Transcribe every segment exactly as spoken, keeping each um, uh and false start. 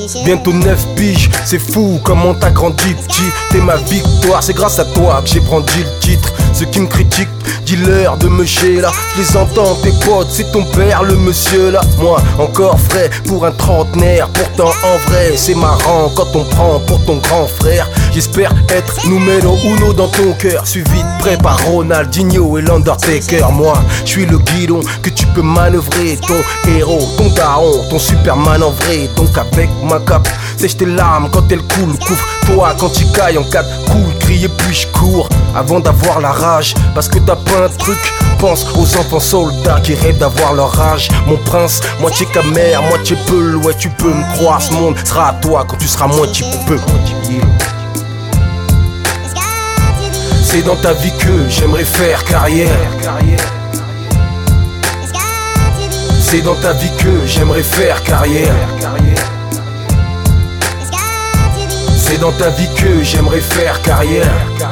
Bientôt neuf piges, c'est fou comment t'as grandi petit. T'es ma victoire, c'est grâce à toi que j'ai brandi le titre. Ceux qui me critiquent, dis-leur de me chier là. Je les entends, tes potes, c'est ton père le monsieur là. Moi encore frais pour un trentenaire. Pourtant en vrai c'est marrant quand on prend pour ton grand frère. J'espère être numéro uno dans ton cœur, suivi de près par Ronaldinho et l'Undertaker. Moi je suis le guidon que tu peux manœuvrer. Ton héros, ton daron, ton Superman en vrai. Donc avec ma cape, sèche tes larmes quand elles coulent. Couvre-toi quand tu cailles en cas de cool. Crier puis je cours avant d'avoir la rage. Parce que t'as pas un truc, pense aux enfants soldats qui rêvent d'avoir leur âge. Mon prince, moitié camère, moitié peul. Ouais tu peux me croire, ce monde sera à toi quand tu seras moitié poupeux. C'est dans ta vie que j'aimerais faire carrière. C'est dans ta vie que j'aimerais faire carrière. C'est dans ta vie que j'aimerais faire carrière.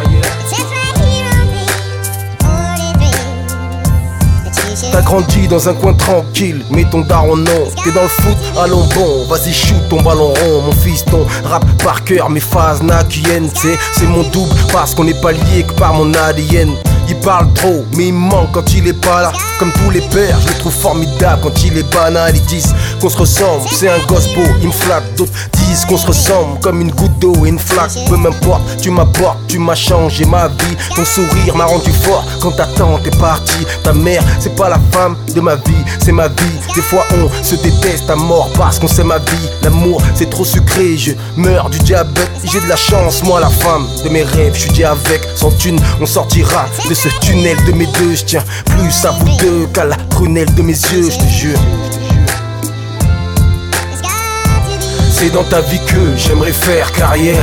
T'as grandi dans un coin tranquille, mais ton daron non. T'es dans le foot, allons bon, vas-y shoot ton ballon rond. Mon fiston rap par cœur, mes phases nakiennes. C'est mon double parce qu'on n'est pas lié que par mon A D N. Il parle trop, mais il manque quand il est pas là. Comme tous les pères, je le trouve formidable quand il est banal. Ils disent qu'on se ressemble, c'est un gosse beau, il me flatte. D'autres disent qu'on se ressemble comme une goutte d'eau et une flaque. Peu m'importe, tu m'apportes, tu m'as changé ma vie. Ton sourire m'a rendu fort quand ta tante est partie. Ta mère, c'est pas la femme de ma vie, c'est ma vie. Des fois on se déteste à mort parce qu'on sait ma vie. L'amour c'est trop sucré, je meurs du diabète. J'ai de la chance, moi la femme de mes rêves. Je suis dit avec, sans thune, on sortira de ce tunnel de mes deux. Je tiens plus à vous deux qu'à la prunelle de mes yeux, je te jure. C'est dans ta vie que j'aimerais faire carrière.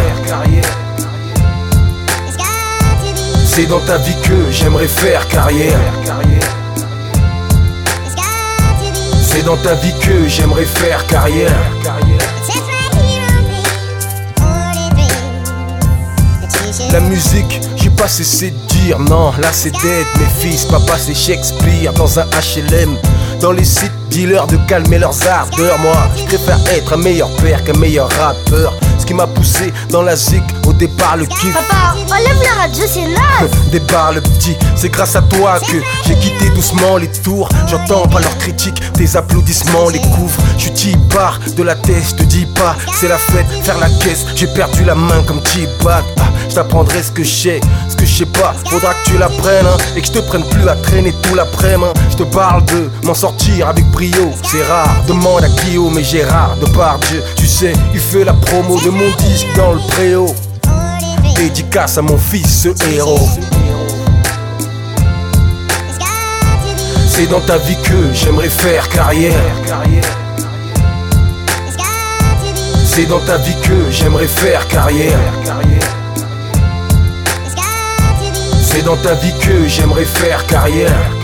C'est dans ta vie que j'aimerais faire carrière. C'est dans ta vie que j'aimerais faire carrière. La musique, j'ai pas cessé de dire non, là c'est dead. Mes fils, papa c'est Shakespeare dans un H L M. Dans les sites, dis-leur de calmer leurs ardeurs. Moi, je préfère être un meilleur père qu'un meilleur rappeur. Ce qui m'a poussé dans la zik, au départ le kiff. Papa, enlève la radio, c'est naze. Départ le petit, c'est grâce à toi que j'ai quitté doucement les tours. J'entends pas leurs critiques, tes applaudissements les couvrent. Je t'y pars de la tête, je te dis pas, c'est la fête, faire la caisse. J'ai perdu la main comme T-Bag. Ah, je t'apprendrai ce que je sais, ce que je sais pas. Faudra que tu l'apprennes hein, et que je te prenne plus à traîner tout l'après-midi. Je te parle de m'en sortir avec brio, c'est rare. Demande à Guillaume et Gérard Depardieu. Tu sais, il fait la promo de mon disque dans le préau. Dédicace à mon fils, ce héros. C'est dans ta vie que j'aimerais faire carrière. C'est dans ta vie que j'aimerais faire carrière. C'est dans ta vie que j'aimerais faire carrière.